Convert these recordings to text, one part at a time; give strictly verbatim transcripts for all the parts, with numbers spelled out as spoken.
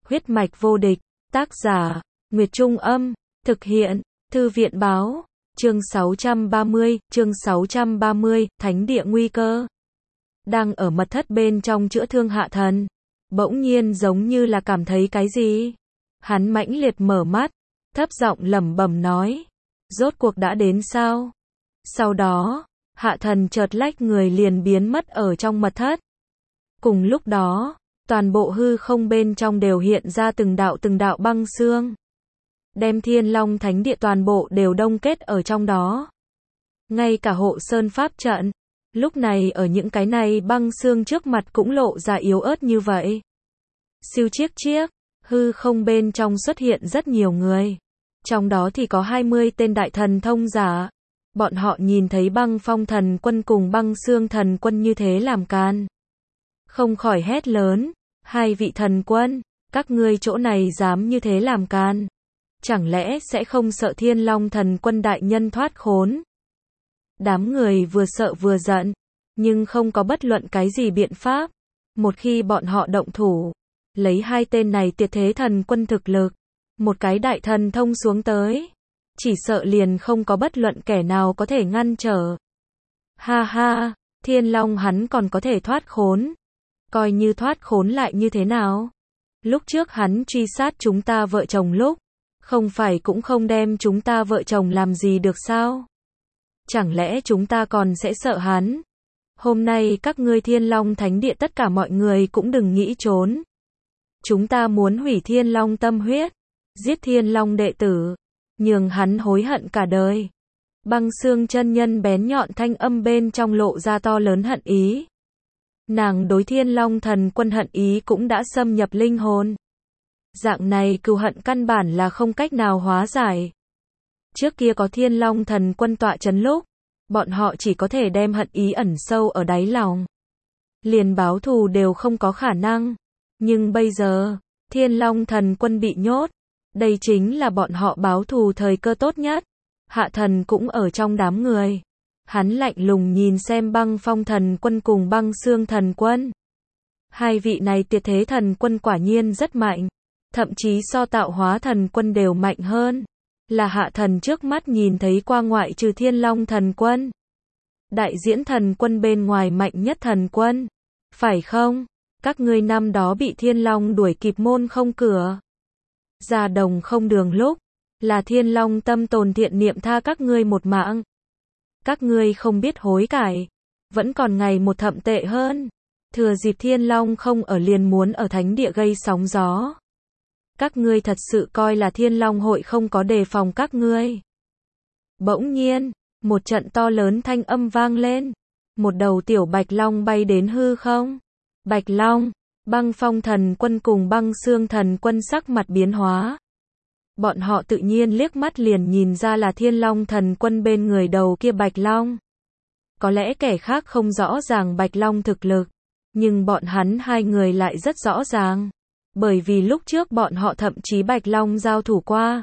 Huyết mạch vô địch, tác giả, Nguyệt Trung Âm, thực hiện, Thư viện Báo, chương sáu trăm ba mươi, chương sáu trăm ba mươi, Thánh địa nguy cơ. Đang ở mật thất bên trong chữa thương Hạ Thần, bỗng nhiên giống như là cảm thấy cái gì. Hắn mãnh liệt mở mắt, thấp giọng lẩm bẩm nói, rốt cuộc đã đến sao? Sau đó, Hạ Thần chợt lách người liền biến mất ở trong mật thất. Cùng lúc đó, toàn bộ hư không bên trong đều hiện ra từng đạo từng đạo băng xương. Đem Thiên Long Thánh Địa toàn bộ đều đông kết ở trong đó. Ngay cả hộ sơn pháp trận, lúc này ở những cái này băng xương trước mặt cũng lộ ra yếu ớt như vậy. Siêu chiếc chiếc, hư không bên trong xuất hiện rất nhiều người. Trong đó thì có hai mươi tên đại thần thông giả. Bọn họ nhìn thấy băng phong thần quân cùng băng xương thần quân như thế làm can. Không khỏi hét lớn, hai vị thần quân, các ngươi chỗ này dám như thế làm can. Chẳng lẽ sẽ không sợ Thiên Long thần quân đại nhân thoát khốn? Đám người vừa sợ vừa giận, nhưng không có bất luận cái gì biện pháp. Một khi bọn họ động thủ, lấy hai tên này tuyệt thế thần quân thực lực, một cái đại thần thông xuống tới, chỉ sợ liền không có bất luận kẻ nào có thể ngăn trở. Ha ha, Thiên Long hắn còn có thể thoát khốn. Coi như thoát khốn lại như thế nào? Lúc trước hắn truy sát chúng ta vợ chồng lúc, không phải cũng không đem chúng ta vợ chồng làm gì được sao? Chẳng lẽ chúng ta còn sẽ sợ hắn? Hôm nay các ngươi Thiên Long Thánh Địa tất cả mọi người cũng đừng nghĩ trốn. Chúng ta muốn hủy Thiên Long tâm huyết, giết Thiên Long đệ tử, nhường hắn hối hận cả đời. Băng xương chân nhân bén nhọn thanh âm bên trong lộ ra to lớn hận ý. Nàng đối Thiên Long thần quân hận ý cũng đã xâm nhập linh hồn. Dạng này cừu hận căn bản là không cách nào hóa giải. Trước kia có Thiên Long thần quân tọa chấn lúc, bọn họ chỉ có thể đem hận ý ẩn sâu ở đáy lòng. Liền báo thù đều không có khả năng. Nhưng bây giờ, Thiên Long thần quân bị nhốt. Đây chính là bọn họ báo thù thời cơ tốt nhất. Hạ Thần cũng ở trong đám người. Hắn lạnh lùng nhìn xem băng phong thần quân cùng băng xương thần quân. Hai vị này tuyệt thế thần quân quả nhiên rất mạnh. Thậm chí so tạo hóa thần quân đều mạnh hơn. Là Hạ Thần trước mắt nhìn thấy qua ngoại trừ Thiên Long thần quân. Đại diễn thần quân bên ngoài mạnh nhất thần quân. Phải không? Các ngươi năm đó bị Thiên Long đuổi kịp môn không cửa. Ra đồng không đường lúc. Là Thiên Long tâm tồn thiện niệm tha các ngươi một mạng. Các ngươi không biết hối cải. Vẫn còn ngày một thậm tệ hơn. Thừa dịp Thiên Long không ở liền muốn ở thánh địa gây sóng gió. Các ngươi thật sự coi là Thiên Long hội không có đề phòng các ngươi. Bỗng nhiên, một trận to lớn thanh âm vang lên. Một đầu tiểu Bạch Long bay đến hư không. Bạch Long, băng phong thần quân cùng băng xương thần quân sắc mặt biến hóa. Bọn họ tự nhiên liếc mắt liền nhìn ra là Thiên Long thần quân bên người đầu kia Bạch Long. Có lẽ kẻ khác không rõ ràng Bạch Long thực lực, nhưng bọn hắn hai người lại rất rõ ràng. Bởi vì lúc trước bọn họ thậm chí Bạch Long giao thủ qua.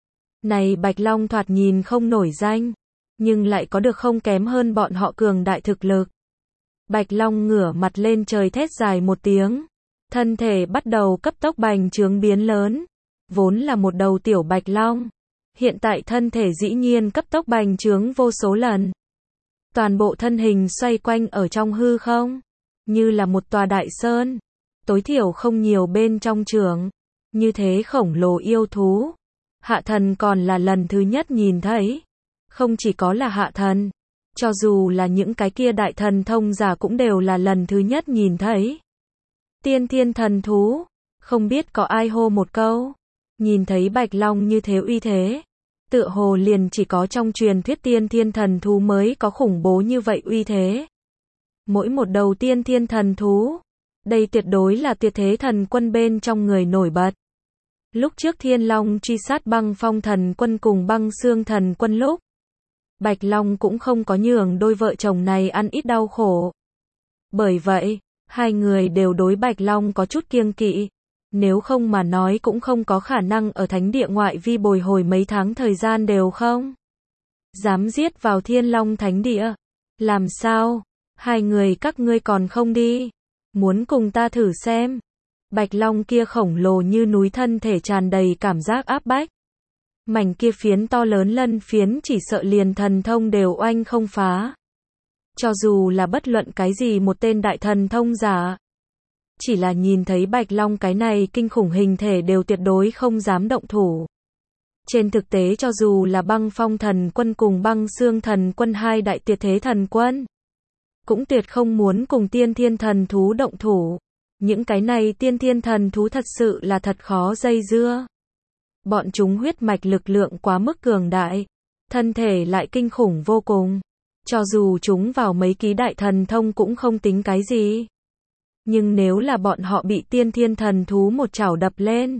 Này Bạch Long thoạt nhìn không nổi danh, nhưng lại có được không kém hơn bọn họ cường đại thực lực. Bạch Long ngửa mặt lên trời thét dài một tiếng. Thân thể bắt đầu cấp tốc bành trướng biến lớn. Vốn là một đầu tiểu Bạch Long. Hiện tại thân thể dĩ nhiên cấp tốc bành trướng vô số lần. Toàn bộ thân hình xoay quanh ở trong hư không. Như là một tòa đại sơn. Tối thiểu không nhiều bên trong trường. Như thế khổng lồ yêu thú. Hạ Thần còn là lần thứ nhất nhìn thấy. Không chỉ có là Hạ Thần. Cho dù là những cái kia đại thần thông giả cũng đều là lần thứ nhất nhìn thấy. Tiên thiên thần thú. Không biết có ai hô một câu. Nhìn thấy Bạch Long như thế uy thế. Tựa hồ liền chỉ có trong truyền thuyết tiên thiên thần thú mới có khủng bố như vậy uy thế. Mỗi một đầu tiên thiên thần thú. Đây tuyệt đối là tuyệt thế thần quân bên trong người nổi bật. Lúc trước Thiên Long truy sát băng phong thần quân cùng băng xương thần quân lúc. Bạch Long cũng không có nhường đôi vợ chồng này ăn ít đau khổ. Bởi vậy, hai người đều đối Bạch Long có chút kiêng kỵ. Nếu không mà nói cũng không có khả năng ở thánh địa ngoại vi bồi hồi mấy tháng thời gian đều không. Dám giết vào Thiên Long thánh địa. Làm sao? Hai người các ngươi còn không đi. Muốn cùng ta thử xem. Bạch Long kia khổng lồ như núi, thân thể tràn đầy cảm giác áp bách. Mảnh kia phiến to lớn lân phiến chỉ sợ liền thần thông đều oanh không phá. Cho dù là bất luận cái gì một tên đại thần thông giả. Chỉ là nhìn thấy Bạch Long cái này kinh khủng hình thể đều tuyệt đối không dám động thủ. Trên thực tế cho dù là Băng Phong Thần Quân cùng Băng Xương Thần Quân, hai đại tuyệt thế thần quân, cũng tuyệt không muốn cùng tiên thiên thần thú động thủ. Những cái này tiên thiên thần thú thật sự là thật khó dây dưa. Bọn chúng huyết mạch lực lượng quá mức cường đại, thân thể lại kinh khủng vô cùng. Cho dù chúng vào mấy ký đại thần thông cũng không tính cái gì. Nhưng nếu là bọn họ bị tiên thiên thần thú một chảo đập lên,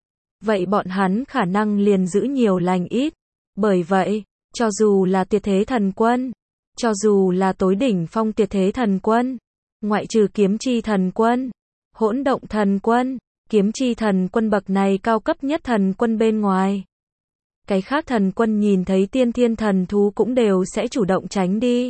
vậy bọn hắn khả năng liền giữ nhiều lành ít. Bởi vậy, cho dù là tuyệt thế thần quân, cho dù là tối đỉnh phong tuyệt thế thần quân, ngoại trừ kiếm chi thần quân, hỗn động thần quân, kiếm chi thần quân bậc này cao cấp nhất thần quân bên ngoài, cái khác thần quân nhìn thấy tiên thiên thần thú cũng đều sẽ chủ động tránh đi.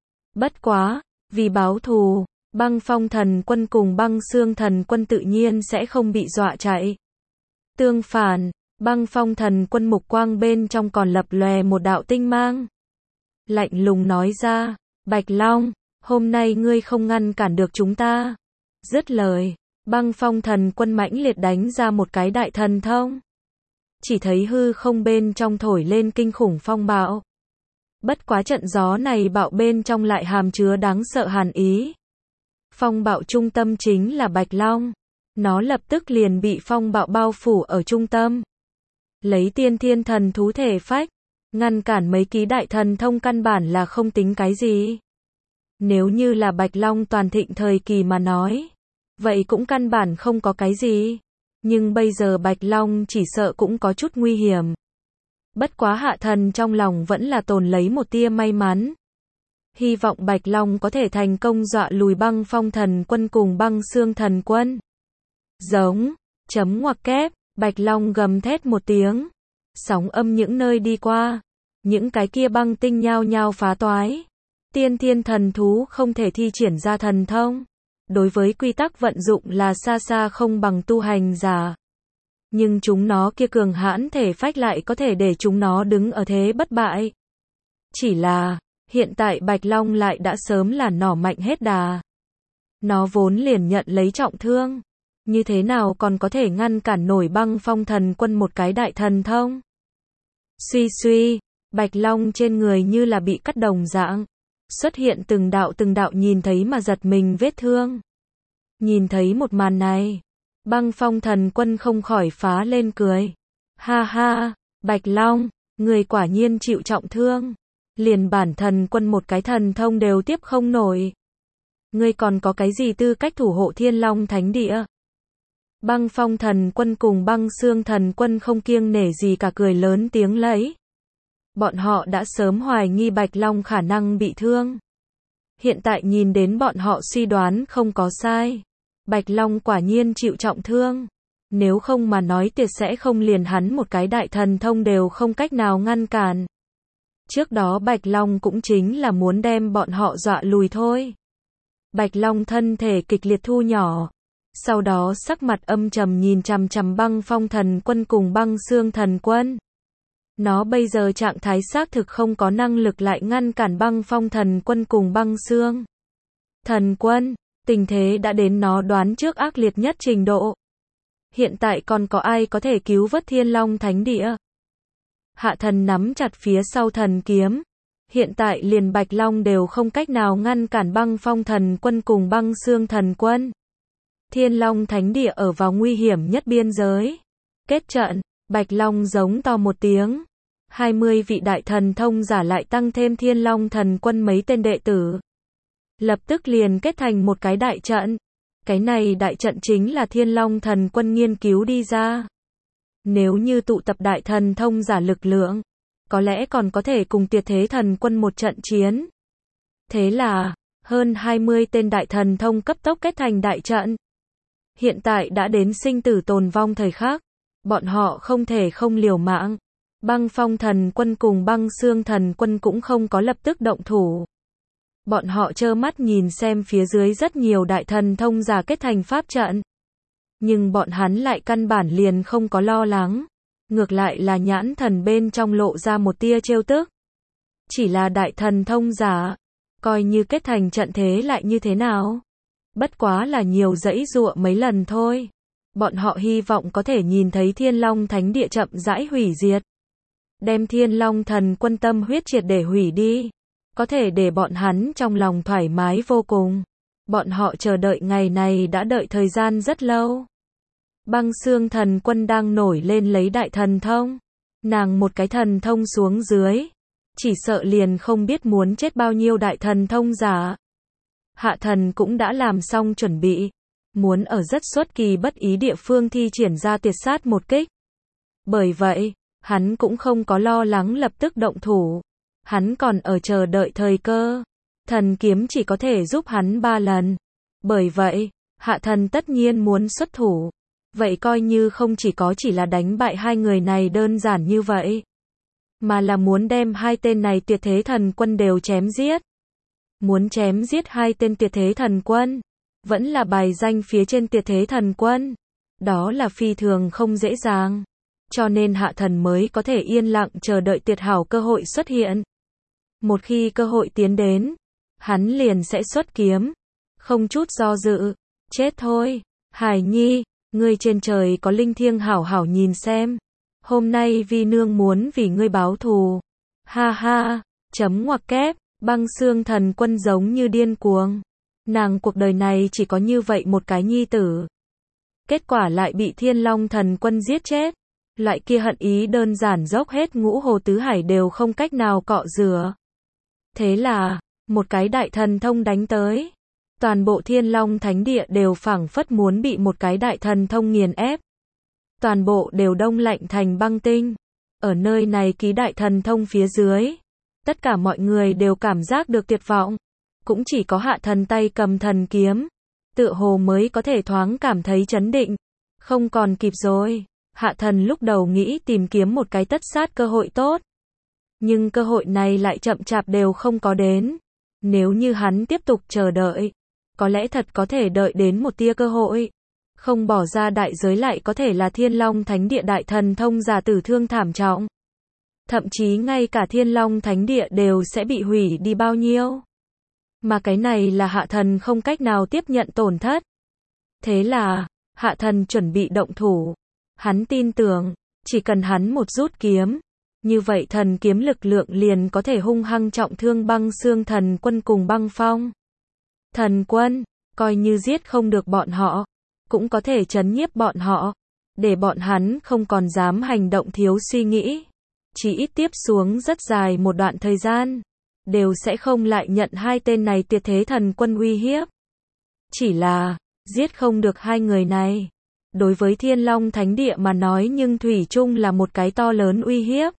Bất quá, vì báo thù, Băng Phong Thần Quân cùng Băng Xương Thần Quân tự nhiên sẽ không bị dọa chạy. Tương phản, Băng Phong Thần Quân mục quang bên trong còn lập lòe một đạo tinh mang. Lạnh lùng nói ra, Bạch Long, hôm nay ngươi không ngăn cản được chúng ta. Dứt lời, Băng Phong Thần Quân mãnh liệt đánh ra một cái đại thần thông. Chỉ thấy hư không bên trong thổi lên kinh khủng phong bạo. Bất quá trận gió này bạo bên trong lại hàm chứa đáng sợ hàn ý. Phong bạo trung tâm chính là Bạch Long. Nó lập tức liền bị phong bạo bao phủ ở trung tâm. Lấy tiên thiên thần thú thể phách, ngăn cản mấy ký đại thần thông căn bản là không tính cái gì. Nếu như là Bạch Long toàn thịnh thời kỳ mà nói, vậy cũng căn bản không có cái gì. Nhưng bây giờ Bạch Long chỉ sợ cũng có chút nguy hiểm. Bất quá Hạ Thần trong lòng vẫn là tồn lấy một tia may mắn. Hy vọng Bạch Long có thể thành công dọa lùi Băng Phong Thần Quân cùng Băng Xương Thần Quân. Giống, chấm ngoặc kép, Bạch Long gầm thét một tiếng. Sóng âm những nơi đi qua, những cái kia băng tinh nhao nhao phá toái. Tiên thiên thần thú không thể thi triển ra thần thông. Đối với quy tắc vận dụng là xa xa không bằng tu hành giả. Nhưng chúng nó kia cường hãn thể phách lại có thể để chúng nó đứng ở thế bất bại. Chỉ là, hiện tại Bạch Long lại đã sớm là nỏ mạnh hết đà. Nó vốn liền nhận lấy trọng thương. Như thế nào còn có thể ngăn cản nổi Băng Phong Thần Quân một cái đại thần thông? Suy suy, Bạch Long trên người như là bị cắt đồng dạng. Xuất hiện từng đạo từng đạo nhìn thấy mà giật mình vết thương. Nhìn thấy một màn này, Băng Phong Thần Quân không khỏi phá lên cười. Ha ha, Bạch Long, người quả nhiên chịu trọng thương. Liền bản thần quân một cái thần thông đều tiếp không nổi. Ngươi còn có cái gì tư cách thủ hộ Thiên Long Thánh Địa? Băng Phong Thần Quân cùng Băng Xương Thần Quân không kiêng nể gì cả cười lớn tiếng lấy. Bọn họ đã sớm hoài nghi Bạch Long khả năng bị thương. Hiện tại nhìn đến bọn họ suy đoán không có sai. Bạch Long quả nhiên chịu trọng thương. Nếu không mà nói tuyệt sẽ không liền hắn một cái đại thần thông đều không cách nào ngăn cản. Trước đó Bạch Long cũng chính là muốn đem bọn họ dọa lùi thôi. Bạch Long thân thể kịch liệt thu nhỏ. Sau đó sắc mặt âm trầm nhìn chằm chằm Băng Phong Thần Quân cùng Băng Xương Thần Quân. Nó bây giờ trạng thái xác thực không có năng lực lại ngăn cản Băng Phong Thần Quân cùng Băng Xương Thần Quân. Tình thế đã đến nó đoán trước ác liệt nhất trình độ. Hiện tại còn có ai có thể cứu vớt Thiên Long Thánh Địa? Hạ Thần nắm chặt phía sau thần kiếm. Hiện tại liền Bạch Long đều không cách nào ngăn cản Băng Phong Thần Quân cùng Băng Xương Thần Quân. Thiên Long Thánh Địa ở vào nguy hiểm nhất biên giới. Kết trận, Bạch Long giống to một tiếng. hai mươi vị đại thần thông giả lại tăng thêm Thiên Long Thần Quân mấy tên đệ tử. Lập tức liền kết thành một cái đại trận. Cái này đại trận chính là Thiên Long Thần Quân nghiên cứu đi ra. Nếu như tụ tập đại thần thông giả lực lượng, có lẽ còn có thể cùng tuyệt thế thần quân một trận chiến. Thế là, hơn hai mươi tên đại thần thông cấp tốc kết thành đại trận. Hiện tại đã đến sinh tử tồn vong thời khắc. Bọn họ không thể không liều mạng. Băng Phong Thần Quân cùng Băng Xương Thần Quân cũng không có lập tức động thủ. Bọn họ trơ mắt nhìn xem phía dưới rất nhiều đại thần thông giả kết thành pháp trận. Nhưng bọn hắn lại căn bản liền không có lo lắng. Ngược lại là nhãn thần bên trong lộ ra một tia trêu tức. Chỉ là đại thần thông giả, coi như kết thành trận thế lại như thế nào? Bất quá là nhiều dãy dụa mấy lần thôi. Bọn họ hy vọng có thể nhìn thấy Thiên Long Thánh Địa chậm rãi hủy diệt. Đem Thiên Long Thần Quân tâm huyết triệt để hủy đi. Có thể để bọn hắn trong lòng thoải mái vô cùng. Bọn họ chờ đợi ngày này đã đợi thời gian rất lâu. Băng Xương Thần Quân đang nổi lên lấy đại thần thông. Nàng một cái thần thông xuống dưới. Chỉ sợ liền không biết muốn chết bao nhiêu đại thần thông giả. Hạ thần cũng đã làm xong chuẩn bị. Muốn ở rất xuất kỳ bất ý địa phương thi triển ra tuyệt sát một kích. Bởi vậy, hắn cũng không có lo lắng lập tức động thủ. Hắn còn ở chờ đợi thời cơ. Thần kiếm chỉ có thể giúp hắn ba lần. Bởi vậy, hạ thần tất nhiên muốn xuất thủ. Vậy coi như không chỉ có chỉ là đánh bại hai người này đơn giản như vậy. Mà là muốn đem hai tên này tuyệt thế thần quân đều chém giết. Muốn chém giết hai tên tuyệt thế thần quân. Vẫn là bài danh phía trên tuyệt thế thần quân. Đó là phi thường không dễ dàng. Cho nên hạ thần mới có thể yên lặng chờ đợi tuyệt hảo cơ hội xuất hiện. Một khi cơ hội tiến đến, hắn liền sẽ xuất kiếm. Không chút do dự. Chết thôi. Hải Nhi, ngươi trên trời có linh thiêng hảo hảo nhìn xem. Hôm nay vi nương muốn vì ngươi báo thù. Ha ha. Chấm ngoặc kép. Băng Xương Thần Quân giống như điên cuồng. Nàng cuộc đời này chỉ có như vậy một cái nhi tử. Kết quả lại bị Thiên Long Thần Quân giết chết. Loại kia hận ý đơn giản dốc hết ngũ hồ tứ hải đều không cách nào cọ rửa. Thế là, một cái đại thần thông đánh tới. Toàn bộ Thiên Long Thánh Địa đều phảng phất muốn bị một cái đại thần thông nghiền ép. Toàn bộ đều đông lạnh thành băng tinh. Ở nơi này ký đại thần thông phía dưới. Tất cả mọi người đều cảm giác được tuyệt vọng. Cũng chỉ có hạ thần tay cầm thần kiếm. Tựa hồ mới có thể thoáng cảm thấy chấn định. Không còn kịp rồi. Hạ thần lúc đầu nghĩ tìm kiếm một cái tất sát cơ hội tốt. Nhưng cơ hội này lại chậm chạp đều không có đến. Nếu như hắn tiếp tục chờ đợi. Có lẽ thật có thể đợi đến một tia cơ hội. Không bỏ ra đại giới lại có thể là Thiên Long Thánh Địa đại thần thông giả tử thương thảm trọng. Thậm chí ngay cả Thiên Long Thánh Địa đều sẽ bị hủy đi bao nhiêu. Mà cái này là hạ thần không cách nào tiếp nhận tổn thất. Thế là, hạ thần chuẩn bị động thủ. Hắn tin tưởng, chỉ cần hắn một rút kiếm. Như vậy thần kiếm lực lượng liền có thể hung hăng trọng thương Băng Xương Thần Quân cùng Băng Phong. Thần Quân, coi như giết không được bọn họ. Cũng có thể trấn nhiếp bọn họ. Để bọn hắn không còn dám hành động thiếu suy nghĩ. Chỉ ít tiếp xuống rất dài một đoạn thời gian. Đều sẽ không lại nhận hai tên này tuyệt thế thần quân uy hiếp. Chỉ là, giết không được hai người này. Đối với Thiên Long Thánh Địa mà nói nhưng thủy chung là một cái to lớn uy hiếp.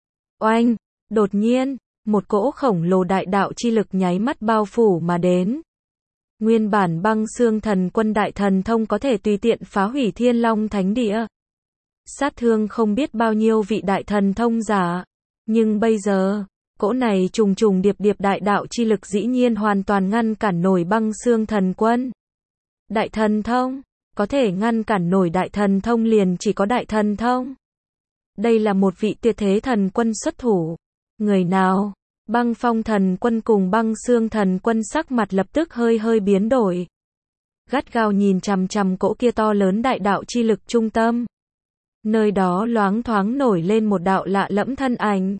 Oanh, đột nhiên, một cỗ khổng lồ đại đạo chi lực nháy mắt bao phủ mà đến. Nguyên bản Băng Xương Thần Quân đại thần thông có thể tùy tiện phá hủy Thiên Long Thánh Địa. Sát thương không biết bao nhiêu vị đại thần thông giả. Nhưng bây giờ, cỗ này trùng trùng điệp điệp đại đạo chi lực dĩ nhiên hoàn toàn ngăn cản nổi Băng Xương Thần Quân. Đại thần thông, có thể ngăn cản nổi đại thần thông liền chỉ có đại thần thông. Đây là một vị tuyệt thế thần quân xuất thủ. Người nào? Băng Phong Thần Quân cùng Băng Xương Thần Quân sắc mặt lập tức hơi hơi biến đổi. Gắt gao nhìn chằm chằm cỗ kia to lớn đại đạo chi lực trung tâm. Nơi đó loáng thoáng nổi lên một đạo lạ lẫm thân ảnh.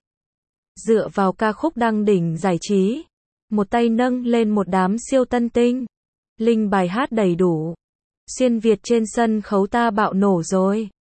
Dựa vào ca khúc đăng đỉnh giải trí. Một tay nâng lên một đám siêu tân tinh. Linh bài hát đầy đủ. Xuyên Việt trên sân khấu ta bạo nổ rồi.